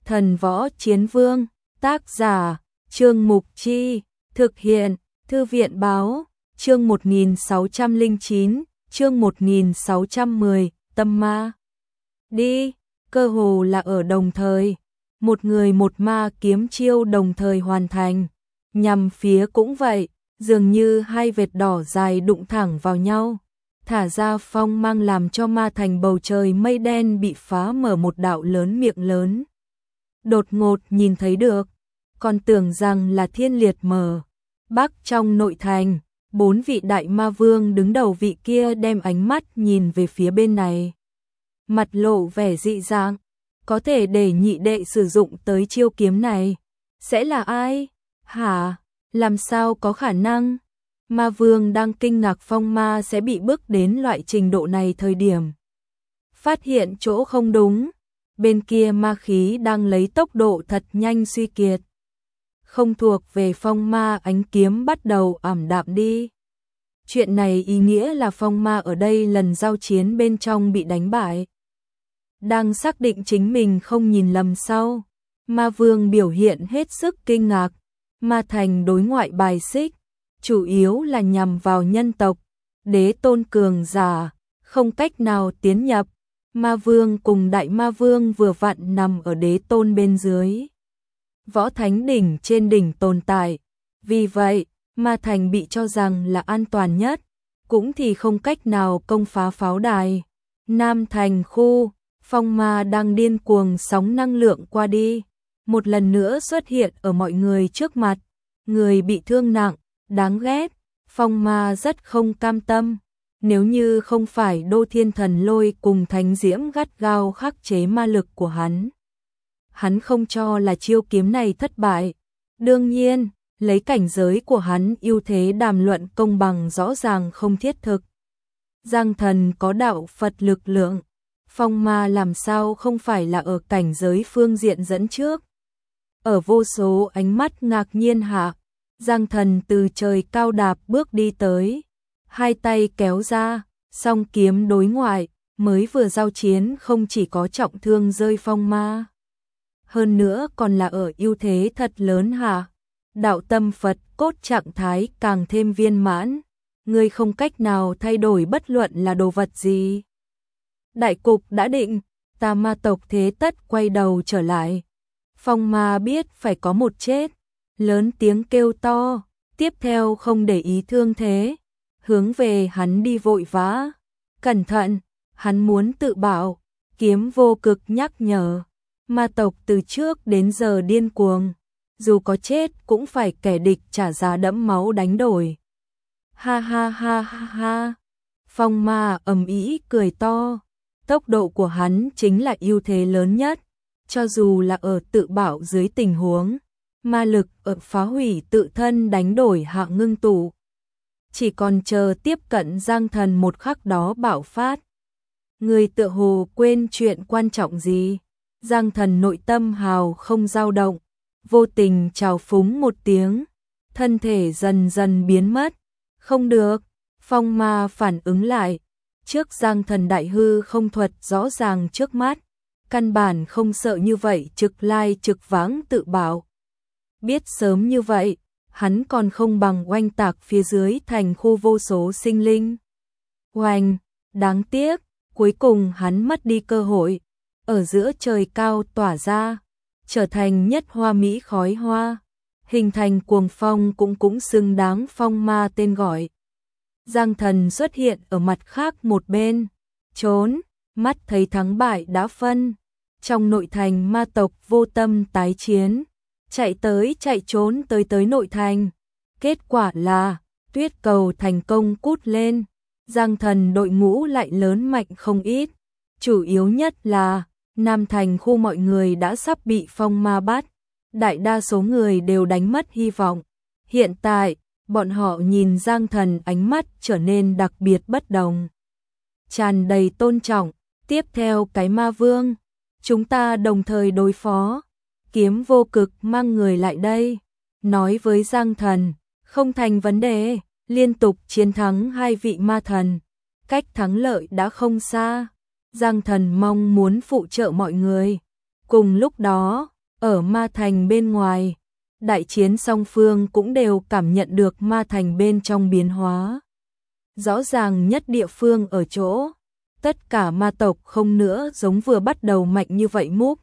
Thần Võ Chiến Vương, tác giả, Trương Mục Chi, thực hiện, Thư viện báo, chương 1609, chương 1610, tâm ma. Đi, cơ hồ là ở đồng thời, một người một ma kiếm chiêu đồng thời hoàn thành, nhằm phía cũng vậy, dường như hai vệt đỏ dài đụng thẳng vào nhau, thả ra phong mang làm cho ma thành bầu trời mây đen bị phá mở một đạo lớn miệng lớn. Đột ngột nhìn thấy được, còn tưởng rằng là thiên liệt mở. Bắc trong nội thành, 4 vị đại ma vương đứng đầu vị kia đem ánh mắt nhìn về phía bên này. Mặt lộ vẻ dị dạng, có thể để nhị đệ sử dụng tới chiêu kiếm này. Sẽ là ai? Hả? Làm sao có khả năng? Ma vương đang kinh ngạc phong ma sẽ bị bước đến loại trình độ này thời điểm. Phát hiện chỗ không đúng, bên kia ma khí đang lấy tốc độ thật nhanh suy kiệt. Không thuộc về phong ma ánh kiếm bắt đầu ảm đạm đi. Chuyện này ý nghĩa là phong ma ở đây lần giao chiến bên trong bị đánh bại. Đang xác định chính mình không nhìn lầm sau, ma vương biểu hiện hết sức kinh ngạc. Ma thành đối ngoại bài xích, chủ yếu là nhằm vào nhân tộc, đế tôn cường giả, không cách nào tiến nhập. Ma vương cùng đại ma vương vừa vặn nằm ở đế tôn bên dưới. Võ thánh đỉnh trên đỉnh tồn tại, vì vậy, ma thành bị cho rằng là an toàn nhất, cũng thì không cách nào công phá pháo đài. Nam thành khu, phong ma đang điên cuồng sóng năng lượng qua đi, một lần nữa xuất hiện ở mọi người trước mặt, người bị thương nặng, đáng ghét, phong ma rất không cam tâm. Nếu như không phải Đô Thiên Thần Lôi cùng Thánh Diễm gắt gao khắc chế ma lực của hắn không cho là chiêu kiếm này thất bại. Đương nhiên, lấy cảnh giới của hắn ưu thế đàm luận công bằng rõ ràng không thiết thực. Giang thần có đạo Phật lực lượng, phong ma làm sao không phải là ở cảnh giới phương diện dẫn trước. Ở vô số ánh mắt ngạc nhiên hạ, Giang thần từ trời cao đạp bước đi tới, hai tay kéo ra, song kiếm đối ngoại, mới vừa giao chiến không chỉ có trọng thương rơi phong ma. Hơn nữa còn là ở ưu thế thật lớn hả? Đạo tâm Phật cốt trạng thái càng thêm viên mãn, ngươi không cách nào thay đổi bất luận là đồ vật gì. Đại cục đã định, ta ma tộc thế tất quay đầu trở lại. Phong ma biết phải có một chết, lớn tiếng kêu to, tiếp theo không để ý thương thế, hướng về hắn đi vội vã. Cẩn thận, hắn muốn tự bảo, kiếm vô cực nhắc nhở. Ma tộc từ trước đến giờ điên cuồng, dù có chết cũng phải kẻ địch trả giá đẫm máu đánh đổi. Ha ha ha ha ha. Phong ma ầm ĩ cười to, tốc độ của hắn chính là ưu thế lớn nhất, cho dù là ở tự bảo dưới tình huống, ma lực ở phá hủy tự thân đánh đổi hạ ngưng tụ. Chỉ còn chờ tiếp cận Giang thần một khắc đó bạo phát. Người tựa hồ quên chuyện quan trọng gì? Giang thần nội tâm hào không dao động, vô tình trào phúng một tiếng, thân thể dần dần biến mất. Không được, phong ma phản ứng lại, trước Giang thần đại hư không thuật rõ ràng trước mắt, căn bản không sợ như vậy trực lai trực vãng tự bảo. Biết sớm như vậy, hắn còn không bằng oanh tạc phía dưới thành khu vô số sinh linh. Oanh, đáng tiếc, cuối cùng hắn mất đi cơ hội. Ở giữa trời cao tỏa ra, trở thành nhất hoa mỹ khói hoa, hình thành cuồng phong cũng xứng đáng phong ma tên gọi. Giang thần xuất hiện ở mặt khác một bên, trốn, mắt thấy thắng bại đã phân. Trong nội thành ma tộc vô tâm tái chiến, chạy tới chạy trốn tới nội thành. Kết quả là, tuyết cầu thành công cút lên, Giang thần đội ngũ lại lớn mạnh không ít. Chủ yếu nhất là, Nam thành khu mọi người đã sắp bị phong ma bắt, đại đa số người đều đánh mất hy vọng. Hiện tại, bọn họ nhìn Giang thần ánh mắt trở nên đặc biệt bất đồng, tràn đầy tôn trọng. Tiếp theo cái ma vương, chúng ta đồng thời đối phó. Kiếm vô cực mang người lại đây, nói với Giang thần, không thành vấn đề, liên tục chiến thắng hai vị ma thần, cách thắng lợi đã không xa. Giang thần mong muốn phụ trợ mọi người. Cùng lúc đó, Ở ma thành bên ngoài, đại chiến song phương cũng đều cảm nhận được ma thành bên trong biến hóa. Rõ ràng nhất địa phương ở chỗ, tất cả ma tộc không nữa giống vừa bắt đầu mạnh như vậy múc.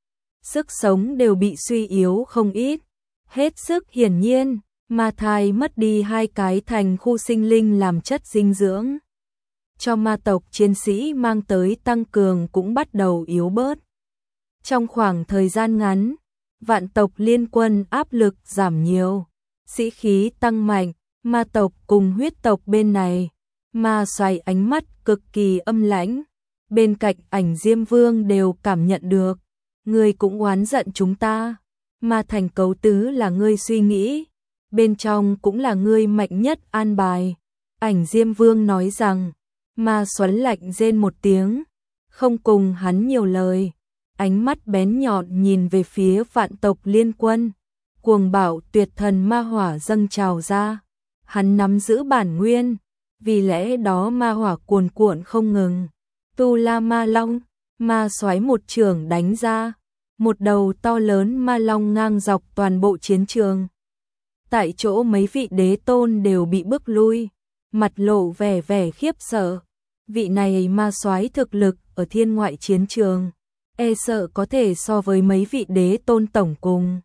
Sức sống đều bị suy yếu không ít. Hết sức hiển nhiên, ma thai mất đi 2 cái thành khu sinh linh làm chất dinh dưỡng. Cho ma tộc chiến sĩ mang tới tăng cường cũng bắt đầu yếu bớt. Trong khoảng thời gian ngắn, vạn tộc liên quân áp lực giảm nhiều, sĩ khí tăng mạnh, ma tộc cùng huyết tộc bên này, ma xoay ánh mắt cực kỳ âm lãnh. Bên cạnh Ảnh Diêm Vương đều cảm nhận được, ngươi cũng oán giận chúng ta, ma thành cấu tứ là ngươi suy nghĩ, bên trong cũng là ngươi mạnh nhất an bài. Ảnh Diêm Vương nói rằng, ma xoắn lạnh rên một tiếng, không cùng hắn nhiều lời, ánh mắt bén nhọn nhìn về phía vạn tộc liên quân, cuồng bạo tuyệt thần ma hỏa dâng trào ra, hắn nắm giữ bản nguyên, vì lẽ đó ma hỏa cuồn cuộn không ngừng. Tu La Ma Long, ma xoáy một chưởng đánh ra, một đầu to lớn ma long ngang dọc toàn bộ chiến trường. Tại chỗ mấy vị đế tôn đều bị bức lui, mặt lộ vẻ vẻ khiếp sợ. Vị này ma soái thực lực ở thiên ngoại chiến trường, e sợ có thể so với mấy vị đế tôn tổng cùng.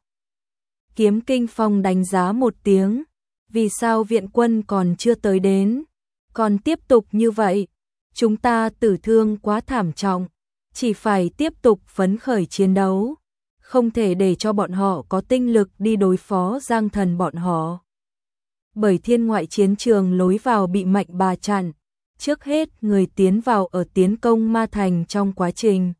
Kiếm Kinh Phong đánh giá một tiếng, vì sao viện quân còn chưa tới đến, còn tiếp tục như vậy, chúng ta tử thương quá thảm trọng, chỉ phải tiếp tục phấn khởi chiến đấu, không thể để cho bọn họ có tinh lực đi đối phó Giang Thần bọn họ. Bởi thiên ngoại chiến trường lối vào bị Mạnh Bà chặn, trước hết người tiến vào ở tiến công ma thành trong quá trình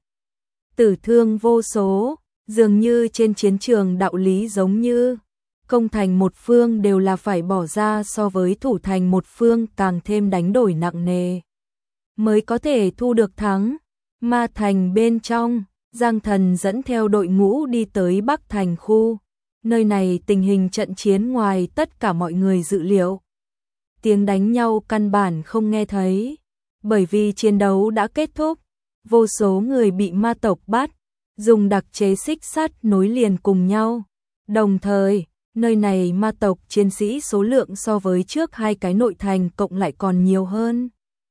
tử thương vô số, dường như trên chiến trường đạo lý giống như công thành một phương đều là phải bỏ ra so với thủ thành một phương càng thêm đánh đổi nặng nề mới có thể thu được thắng. Ma thành bên trong, Giang Thần dẫn theo đội ngũ đi tới Bắc Thành khu, nơi này tình hình trận chiến ngoài tất cả mọi người dự liệu. Tiếng đánh nhau căn bản không nghe thấy, bởi vì chiến đấu đã kết thúc, vô số người bị ma tộc bắt, dùng đặc chế xích sắt nối liền cùng nhau. Đồng thời, nơi này ma tộc chiến sĩ số lượng so với trước 2 cái nội thành cộng lại còn nhiều hơn.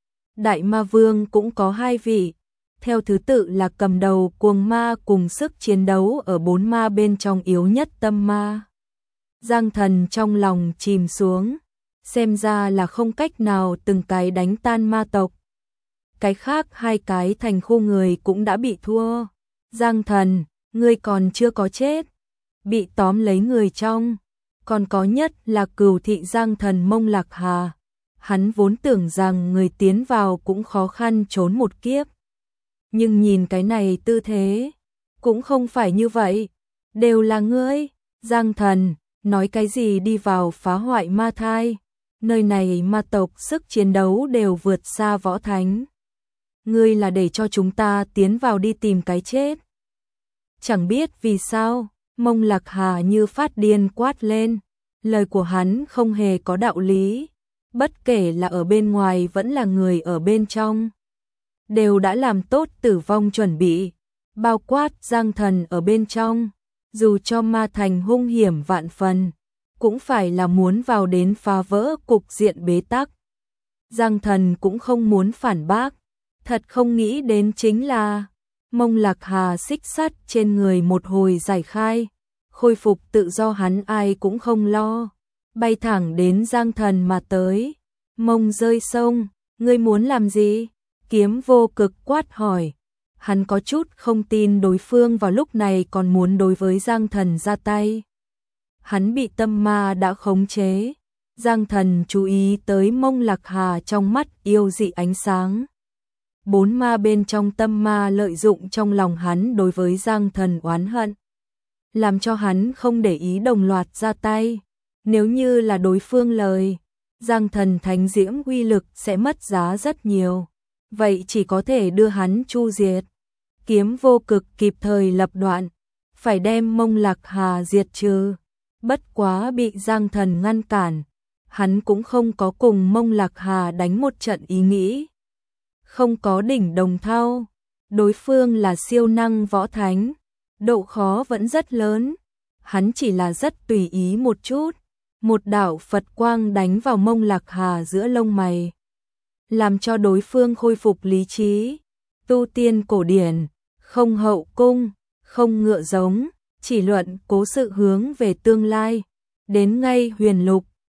Đại Ma Vương cũng có 2 vị, theo thứ tự là cầm đầu cuồng ma cùng sức chiến đấu ở 4 ma bên trong yếu nhất tâm ma. Giang Thần trong lòng chìm xuống, xem ra là không cách nào từng cái đánh tan ma tộc. Cái khác 2 cái thành khu người cũng đã bị thua. Giang Thần, ngươi còn chưa có chết, bị tóm lấy người trong, còn có nhất là Cửu thị Giang Thần Mông Lạc Hà. Hắn vốn tưởng rằng người tiến vào cũng khó khăn trốn một kiếp. Nhưng nhìn cái này tư thế, cũng không phải như vậy. Đều là ngươi, Giang Thần, nói cái gì đi vào phá hoại ma thai. Nơi này ma tộc sức chiến đấu đều vượt xa võ thánh. Ngươi là để cho chúng ta tiến vào đi tìm cái chết. Chẳng biết vì sao, Mông Lạc Hà như phát điên quát lên. Lời của hắn không hề có đạo lý. Bất kể là ở bên ngoài vẫn là người ở bên trong, đều đã làm tốt tử vong chuẩn bị, bao quát Giang Thần ở bên trong, dù cho ma thành hung hiểm vạn phần, cũng phải là muốn vào đến phá vỡ cục diện bế tắc. Giang Thần cũng không muốn phản bác, thật không nghĩ đến chính là Mông Lạc Hà xích sắt trên người một hồi giải khai, khôi phục tự do hắn ai cũng không lo. Bay thẳng đến Giang Thần mà tới. Mông rơi sông, ngươi muốn làm gì? Kiếm Vô Cực quát hỏi. Hắn có chút không tin đối phương vào lúc này còn muốn đối với Giang Thần ra tay. Hắn bị tâm ma đã khống chế. Giang Thần chú ý tới Mông Lạc Hà trong mắt yêu dị ánh sáng. 4 ma bên trong tâm ma lợi dụng trong lòng hắn đối với Giang Thần oán hận, làm cho hắn không để ý đồng loạt ra tay. Nếu như là đối phương lời, Giang Thần thánh diễm uy lực sẽ mất giá rất nhiều, vậy chỉ có thể đưa hắn chu diệt. Kiếm Vô Cực kịp thời lập đoạn, phải đem Mông Lạc Hà diệt trừ. Bất quá bị Giang Thần ngăn cản, hắn cũng không có cùng Mông Lạc Hà đánh một trận ý nghĩ. Không có đỉnh đồng thau, đối phương là siêu năng võ thánh, độ khó vẫn rất lớn. Hắn chỉ là rất tùy ý một chút. Một đạo Phật quang đánh vào mông Lạc Hà giữa lông mày, làm cho đối phương khôi phục lý trí. Tu tiên cổ điển, không hậu cung, không ngựa giống, chỉ luận cố sự hướng về tương lai. Đến ngay huyền lục,